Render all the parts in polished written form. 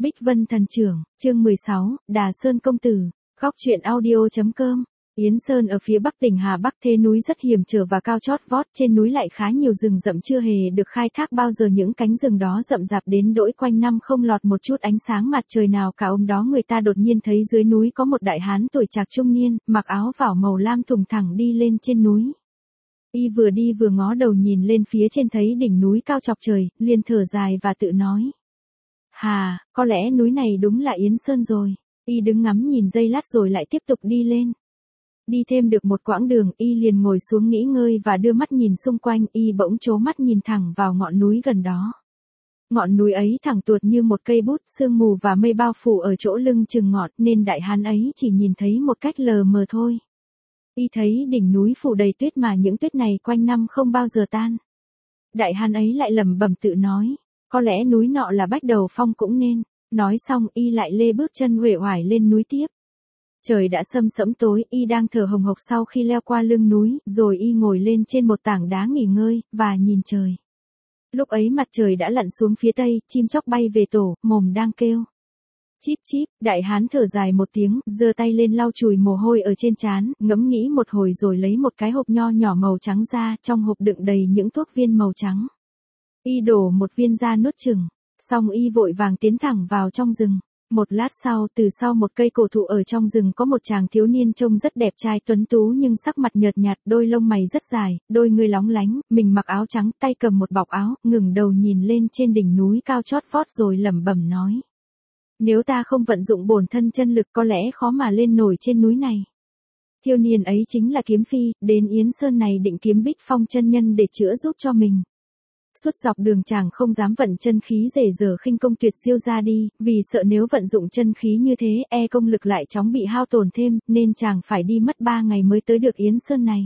Bích Vân Thần Trưởng, chương 16, Đà Sơn Công Tử, góc truyện audio.com. Yến Sơn ở phía bắc tỉnh Hà Bắc, thế núi rất hiểm trở và cao chót vót, trên núi lại khá nhiều rừng rậm chưa hề được khai thác bao giờ, những cánh rừng đó rậm rạp đến đỗi quanh năm không lọt một chút ánh sáng mặt trời nào cả. Hôm đó người ta đột nhiên thấy dưới núi có một đại hán tuổi trạc trung niên, mặc áo vải màu lam thùng thẳng đi lên trên núi. Y vừa đi vừa ngó đầu nhìn lên phía trên, thấy đỉnh núi cao chọc trời, liền thở dài và tự nói: Hà, có lẽ núi này đúng là Yến Sơn rồi. Y đứng ngắm nhìn giây lát rồi lại tiếp tục đi lên. Đi thêm được một quãng đường, Y liền ngồi xuống nghỉ ngơi và đưa mắt nhìn xung quanh. Y bỗng trố mắt nhìn thẳng vào ngọn núi gần đó. Ngọn núi ấy thẳng tuột như một cây bút, sương mù và mây bao phủ ở chỗ lưng chừng ngọn, nên đại hán ấy chỉ nhìn thấy một cách lờ mờ thôi. Y thấy đỉnh núi phủ đầy tuyết mà những tuyết này quanh năm không bao giờ tan. Đại hán ấy lại lẩm bẩm tự nói: có lẽ núi nọ là Bách Đầu Phong cũng nên. Nói xong Y lại lê bước chân uể oải lên núi tiếp. Trời đã sâm sẫm tối, Y đang thở hồng hộc sau khi leo qua lưng núi, rồi Y ngồi lên trên một tảng đá nghỉ ngơi, và nhìn trời. Lúc ấy mặt trời đã lặn xuống phía tây, chim chóc bay về tổ, mồm đang kêu chíp chíp. Đại hán thở dài một tiếng, giơ tay lên lau chùi mồ hôi ở trên trán, ngẫm nghĩ một hồi rồi lấy một cái hộp nho nhỏ màu trắng ra, trong hộp đựng đầy những thuốc viên màu trắng. Y đổ một viên ra nuốt chừng, xong Y vội vàng tiến thẳng vào trong rừng. Một lát sau, từ sau một cây cổ thụ ở trong rừng có một chàng thiếu niên trông rất đẹp trai tuấn tú nhưng sắc mặt nhợt nhạt, đôi lông mày rất dài, đôi ngươi lóng lánh, mình mặc áo trắng, tay cầm một bọc áo, ngẩng đầu nhìn lên trên đỉnh núi cao chót vót rồi lẩm bẩm nói: nếu ta không vận dụng bổn thân chân lực có lẽ khó mà lên nổi trên núi này. Thiếu niên ấy chính là Kiếm Phi, đến Yến Sơn này định kiếm Bích Phong chân nhân để chữa giúp cho mình. Suốt dọc đường chàng không dám vận chân khí rể rờ khinh công tuyệt siêu ra đi, vì sợ nếu vận dụng chân khí như thế công lực lại chóng bị hao tổn thêm, nên chàng phải đi mất 3 ngày mới tới được Yến Sơn này.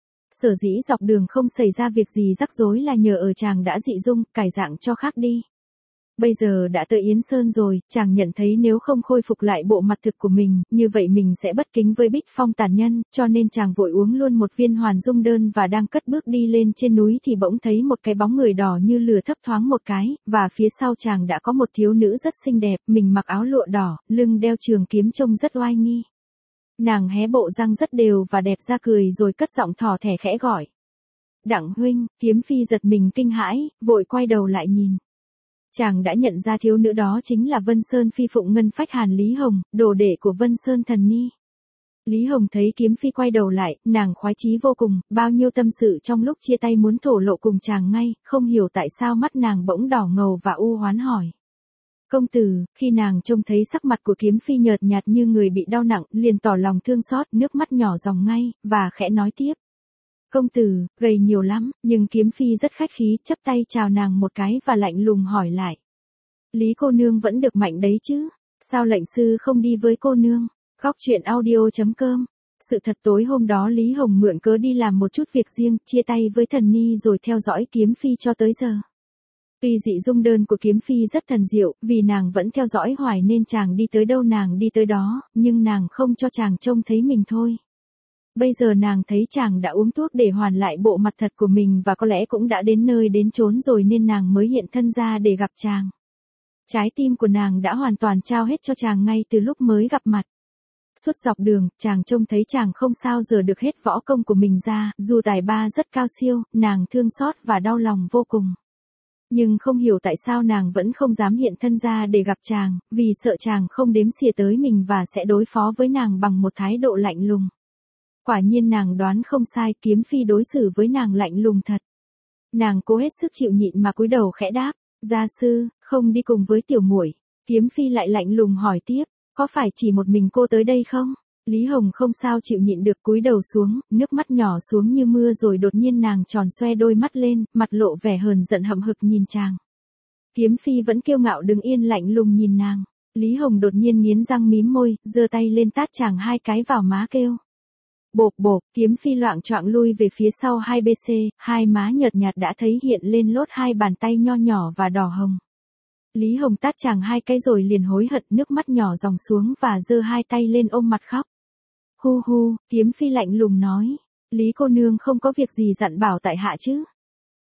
Sở dĩ dọc đường không xảy ra việc gì rắc rối là nhờ ở chàng đã dị dung, cải dạng cho khác đi. Bây giờ đã tới Yến Sơn rồi, chàng nhận thấy nếu không khôi phục lại bộ mặt thực của mình, như vậy mình sẽ bất kính với Bích Phong tàn nhân, cho nên chàng vội uống luôn một viên hoàn dung đơn và đang cất bước đi lên trên núi thì bỗng thấy một cái bóng người đỏ như lửa thấp thoáng một cái, và phía sau chàng đã có một thiếu nữ rất xinh đẹp, mình mặc áo lụa đỏ, lưng đeo trường kiếm trông rất oai nghi. Nàng hé bộ răng rất đều và đẹp ra cười rồi cất giọng thỏ thẻ khẽ gọi: Đặng huynh. Kiếm Phi giật mình kinh hãi, vội quay đầu lại nhìn. Chàng đã nhận ra thiếu nữ đó chính là Vân Sơn Phi Phụng Ngân Phách Hàn Lý Hồng, đồ đệ của Vân Sơn Thần Ni. Lý Hồng thấy Kiếm Phi quay đầu lại, nàng khoái chí vô cùng, bao nhiêu tâm sự trong lúc chia tay muốn thổ lộ cùng chàng ngay, không hiểu tại sao mắt nàng bỗng đỏ ngầu và u hoán hỏi: công tử. Khi nàng trông thấy sắc mặt của Kiếm Phi nhợt nhạt như người bị đau nặng, liền tỏ lòng thương xót, nước mắt nhỏ ròng ngay, và khẽ nói tiếp: công tử, gầy nhiều lắm. Nhưng Kiếm Phi rất khách khí, chắp tay chào nàng một cái và lạnh lùng hỏi lại: Lý cô nương vẫn được mạnh đấy chứ? Sao lệnh sư không đi với cô nương? Góc truyện audio.com. Sự thật tối hôm đó Lý Hồng mượn cớ đi làm một chút việc riêng, chia tay với Thần Ni rồi theo dõi Kiếm Phi cho tới giờ. Tuy dị dung đơn của Kiếm Phi rất thần diệu, vì nàng vẫn theo dõi hoài nên chàng đi tới đâu nàng đi tới đó, nhưng nàng không cho chàng trông thấy mình thôi. Bây giờ nàng thấy chàng đã uống thuốc để hoàn lại bộ mặt thật của mình và có lẽ cũng đã đến nơi đến chốn rồi nên nàng mới hiện thân ra để gặp chàng. Trái tim của nàng đã hoàn toàn trao hết cho chàng ngay từ lúc mới gặp mặt. Suốt dọc đường, chàng trông thấy chàng không sao giờ được hết võ công của mình ra, dù tài ba rất cao siêu, nàng thương xót và đau lòng vô cùng. Nhưng không hiểu tại sao nàng vẫn không dám hiện thân ra để gặp chàng, vì sợ chàng không đếm xỉa tới mình và sẽ đối phó với nàng bằng một thái độ lạnh lùng. Quả nhiên nàng đoán không sai, Kiếm Phi đối xử với nàng lạnh lùng thật. Nàng cố hết sức chịu nhịn mà cúi đầu khẽ đáp: gia sư, không đi cùng với tiểu muội. Kiếm Phi lại lạnh lùng hỏi tiếp: có phải chỉ một mình cô tới đây không? Lý Hồng không sao chịu nhịn được cúi đầu xuống, nước mắt nhỏ xuống như mưa rồi đột nhiên nàng tròn xoe đôi mắt lên, mặt lộ vẻ hờn giận hậm hực nhìn chàng. Kiếm Phi vẫn kiêu ngạo đứng yên lạnh lùng nhìn nàng. Lý Hồng đột nhiên nghiến răng mím môi, giơ tay lên tát chàng 2 cái vào má kêu: bộp bộp. Kiếm Phi loạng choạng lui về phía sau 2 bc, hai má nhợt nhạt đã thấy hiện lên lốt 2 bàn tay nho nhỏ và đỏ hồng. Lý Hồng tát chàng 2 cái rồi liền hối hận, nước mắt nhỏ dòng xuống và giơ 2 tay lên ôm mặt khóc. Hu hu. Kiếm Phi lạnh lùng nói: Lý cô nương không có việc gì dặn bảo tại hạ chứ?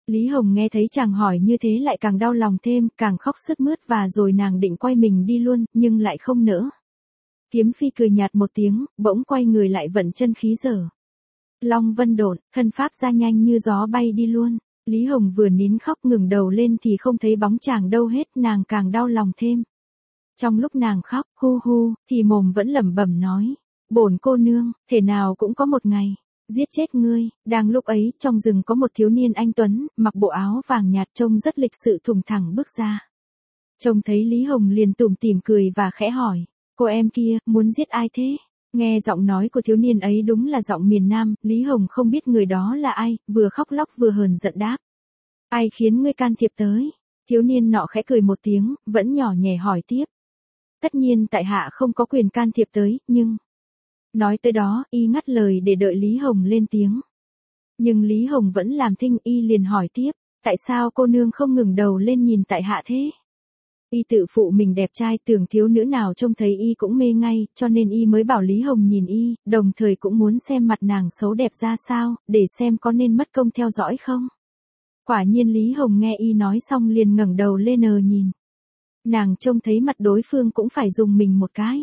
Lý Hồng nghe thấy chàng hỏi như thế lại càng đau lòng thêm, càng khóc sướt mướt và rồi nàng định quay mình đi luôn, nhưng lại không nỡ. Kiếm Phi cười nhạt một tiếng, bỗng quay người lại vận chân khí dở. Long vân độn, thân pháp ra nhanh như gió bay đi luôn. Lý Hồng vừa nín khóc ngừng đầu lên thì không thấy bóng chàng đâu hết, nàng càng đau lòng thêm. Trong lúc nàng khóc, hu hu, thì mồm vẫn lẩm bẩm nói, bổn cô nương, thể nào cũng có một ngày giết chết ngươi. Đang lúc ấy, trong rừng có một thiếu niên anh tuấn, mặc bộ áo vàng nhạt trông rất lịch sự thùng thẳng bước ra. Trông thấy Lý Hồng liền tủm tỉm cười và khẽ hỏi, cô em kia, muốn giết ai thế? Nghe giọng nói của thiếu niên ấy đúng là giọng miền Nam, Lý Hồng không biết người đó là ai, vừa khóc lóc vừa hờn giận đáp. Ai khiến ngươi can thiệp tới? Thiếu niên nọ khẽ cười một tiếng, vẫn nhỏ nhẹ hỏi tiếp. Tất nhiên tại hạ không có quyền can thiệp tới, nhưng... Nói tới đó, y ngắt lời để đợi Lý Hồng lên tiếng. Nhưng Lý Hồng vẫn làm thinh, y liền hỏi tiếp, tại sao cô nương không ngừng đầu lên nhìn tại hạ thế? Y tự phụ mình đẹp trai, tưởng thiếu nữ nào trông thấy y cũng mê ngay, cho nên y mới bảo Lý Hồng nhìn y, đồng thời cũng muốn xem mặt nàng xấu đẹp ra sao, để xem có nên mất công theo dõi không. Quả nhiên Lý Hồng nghe y nói xong liền ngẩng đầu lên nhìn. Nàng trông thấy mặt đối phương cũng phải dùng mình một cái.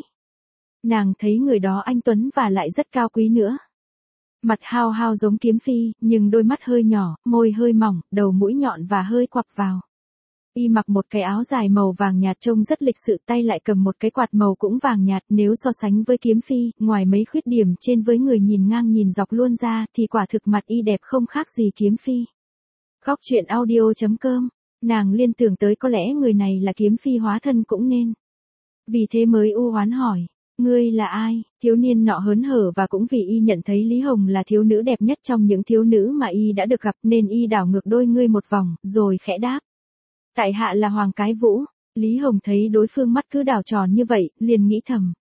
Nàng thấy người đó anh tuấn và lại rất cao quý nữa. Mặt hao hao giống Kiếm Phi, nhưng đôi mắt hơi nhỏ, môi hơi mỏng, đầu mũi nhọn và hơi quặp vào. Y mặc một cái áo dài màu vàng nhạt trông rất lịch sự, tay lại cầm một cái quạt màu cũng vàng nhạt, nếu so sánh với Kiếm Phi, ngoài mấy khuyết điểm trên với người nhìn ngang nhìn dọc luôn ra, thì quả thực mặt y đẹp không khác gì Kiếm Phi. Góc truyện audio.com, nàng liên tưởng tới có lẽ người này là Kiếm Phi hóa thân cũng nên. Vì thế mới u oán hỏi, ngươi là ai? Thiếu niên nọ hớn hở và cũng vì y nhận thấy Lý Hồng là thiếu nữ đẹp nhất trong những thiếu nữ mà y đã được gặp nên y đảo ngược đôi ngươi một vòng, rồi khẽ đáp. Tại hạ là Hoàng Cái Vũ. Lý Hồng thấy đối phương mắt cứ đảo tròn như vậy, liền nghĩ thầm.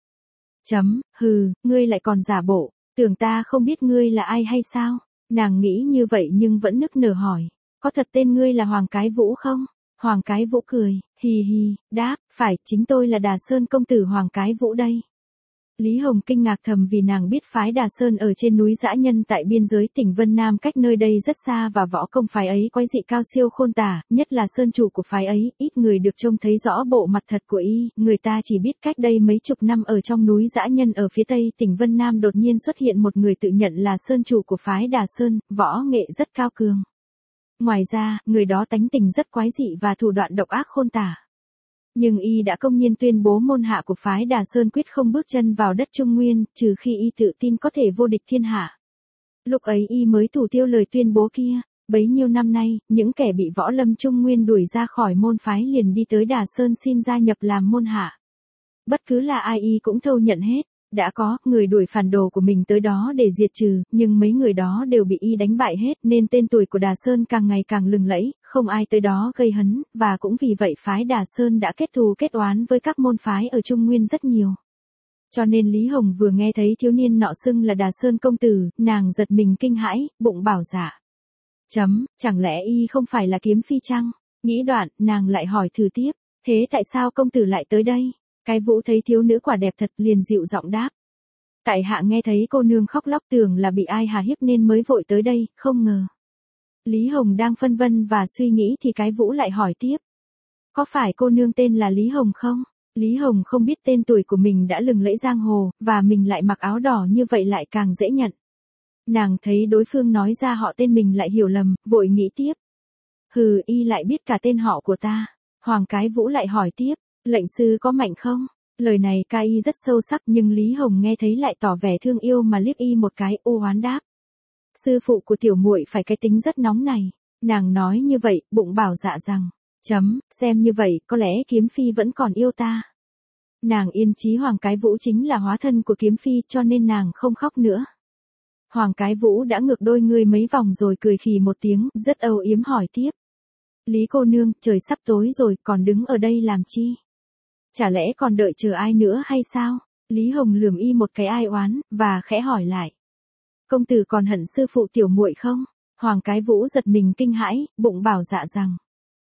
Hừ, ngươi lại còn giả bộ, tưởng ta không biết ngươi là ai hay sao? Nàng nghĩ như vậy nhưng vẫn nức nở hỏi, có thật tên ngươi là Hoàng Cái Vũ không? Hoàng Cái Vũ cười, hì hì, đáp, phải, chính tôi là Đà Sơn công tử Hoàng Cái Vũ đây. Lý Hồng kinh ngạc thầm vì nàng biết phái Đà Sơn ở trên núi Dã Nhân tại biên giới tỉnh Vân Nam cách nơi đây rất xa và võ công phái ấy quái dị cao siêu khôn tả, nhất là sơn chủ của phái ấy, ít người được trông thấy rõ bộ mặt thật của y, người ta chỉ biết cách đây mấy chục năm ở trong núi Dã Nhân ở phía tây tỉnh Vân Nam đột nhiên xuất hiện một người tự nhận là sơn chủ của phái Đà Sơn, võ nghệ rất cao cường. Ngoài ra, người đó tánh tình rất quái dị và thủ đoạn độc ác khôn tả. Nhưng y đã công nhiên tuyên bố môn hạ của phái Đà Sơn quyết không bước chân vào đất Trung Nguyên, trừ khi y tự tin có thể vô địch thiên hạ. Lúc ấy y mới thủ tiêu lời tuyên bố kia, bấy nhiêu năm nay, những kẻ bị võ lâm Trung Nguyên đuổi ra khỏi môn phái liền đi tới Đà Sơn xin gia nhập làm môn hạ. Bất cứ là ai y cũng thâu nhận hết. Đã có người đuổi phản đồ của mình tới đó để diệt trừ, nhưng mấy người đó đều bị y đánh bại hết nên tên tuổi của Đà Sơn càng ngày càng lừng lẫy, không ai tới đó gây hấn, và cũng vì vậy phái Đà Sơn đã kết thù kết oán với các môn phái ở Trung Nguyên rất nhiều. Cho nên Lý Hồng vừa nghe thấy thiếu niên nọ xưng là Đà Sơn công tử, nàng giật mình kinh hãi, bụng bảo dạ. Chẳng lẽ y không phải là Kiếm Phi chăng? Nghĩ đoạn, nàng lại hỏi thử tiếp, thế tại sao công tử lại tới đây? Cái Vũ thấy thiếu nữ quả đẹp thật liền dịu giọng đáp. Tại hạ nghe thấy cô nương khóc lóc tưởng là bị ai hà hiếp nên mới vội tới đây, không ngờ. Lý Hồng đang phân vân và suy nghĩ thì cái Vũ lại hỏi tiếp. Có phải cô nương tên là Lý Hồng không? Lý Hồng không biết tên tuổi của mình đã lừng lẫy giang hồ, và mình lại mặc áo đỏ như vậy lại càng dễ nhận. Nàng thấy đối phương nói ra họ tên mình lại hiểu lầm, vội nghĩ tiếp. Hừ, y lại biết cả tên họ của ta. Hoàng Cái Vũ lại hỏi tiếp. Lệnh sư có mạnh không? Lời này ca y rất sâu sắc nhưng Lý Hồng nghe thấy lại tỏ vẻ thương yêu mà liếc y một cái u oán đáp. Sư phụ của tiểu muội phải cái tính rất nóng này. Nàng nói như vậy, bụng bảo dạ rằng. Xem như vậy, có lẽ Kiếm Phi vẫn còn yêu ta. Nàng yên chí Hoàng Cái Vũ chính là hóa thân của Kiếm Phi cho nên nàng không khóc nữa. Hoàng Cái Vũ đã ngược đôi người mấy vòng rồi cười khì một tiếng, rất âu yếm hỏi tiếp. Lý cô nương, trời sắp tối rồi, còn đứng ở đây làm chi? Chả lẽ còn đợi chờ ai nữa hay sao? Lý Hồng lườm y một cái ai oán, và khẽ hỏi lại. Công tử còn hận sư phụ tiểu muội không? Hoàng Cái Vũ giật mình kinh hãi, bụng bảo dạ rằng.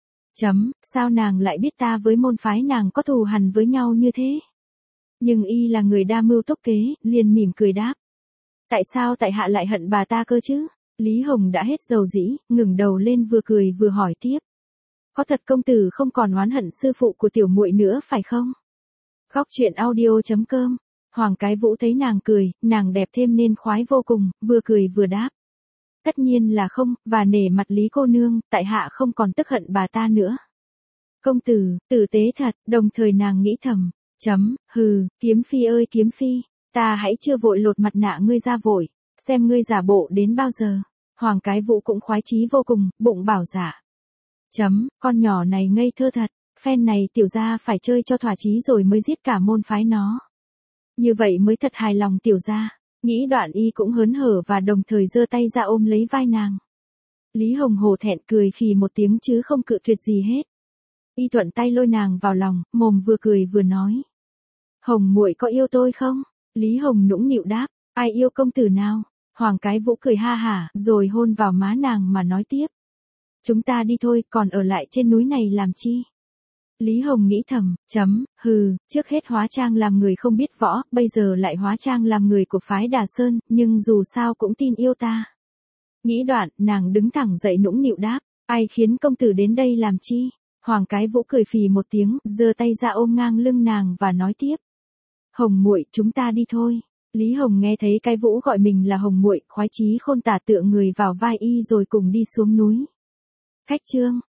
Sao nàng lại biết ta với môn phái nàng có thù hằn với nhau như thế? Nhưng y là người đa mưu túc kế, liền mỉm cười đáp. Tại sao tại hạ lại hận bà ta cơ chứ? Lý Hồng đã hết dầu dĩ, ngừng đầu lên vừa cười vừa hỏi tiếp. Có thật công tử không còn oán hận sư phụ của tiểu muội nữa phải không? Góc truyện audio.com. Hoàng Cái Vũ thấy nàng cười, nàng đẹp thêm nên khoái vô cùng, vừa cười vừa đáp. Tất nhiên là không, và nể mặt Lý cô nương, tại hạ không còn tức hận bà ta nữa. Công tử, tử tế thật, đồng thời nàng nghĩ thầm. Hừ, Kiếm Phi ơi Kiếm Phi, ta hãy chưa vội lột mặt nạ ngươi ra vội, xem ngươi giả bộ đến bao giờ. Hoàng Cái Vũ cũng khoái chí vô cùng, bụng bảo dạ. Con nhỏ này ngây thơ thật, phen này tiểu gia phải chơi cho thỏa chí rồi mới giết cả môn phái nó. Như vậy mới thật hài lòng tiểu gia. Nghĩ đoạn y cũng hớn hở và đồng thời giơ tay ra ôm lấy vai nàng. Lý Hồng hổ thẹn cười khì một tiếng chứ không cự tuyệt gì hết. Y thuận tay lôi nàng vào lòng, mồm vừa cười vừa nói. Hồng muội có yêu tôi không? Lý Hồng nũng nịu đáp, ai yêu công tử nào? Hoàng Cái Vũ cười ha hả, rồi hôn vào má nàng mà nói tiếp. Chúng ta đi thôi, còn ở lại trên núi này làm chi? Lý Hồng nghĩ thầm, hừ, trước hết hóa trang làm người không biết võ, bây giờ lại hóa trang làm người của phái Đà Sơn, nhưng dù sao cũng tin yêu ta. Nghĩ đoạn, nàng đứng thẳng dậy nũng nịu đáp, ai khiến công tử đến đây làm chi? Hoàng Cái Vũ cười phì một tiếng, giơ tay ra ôm ngang lưng nàng và nói tiếp. Hồng muội, chúng ta đi thôi. Lý Hồng nghe thấy Cái Vũ gọi mình là Hồng muội, khoái chí khôn tả tựa người vào vai y rồi cùng đi xuống núi. Khách trương.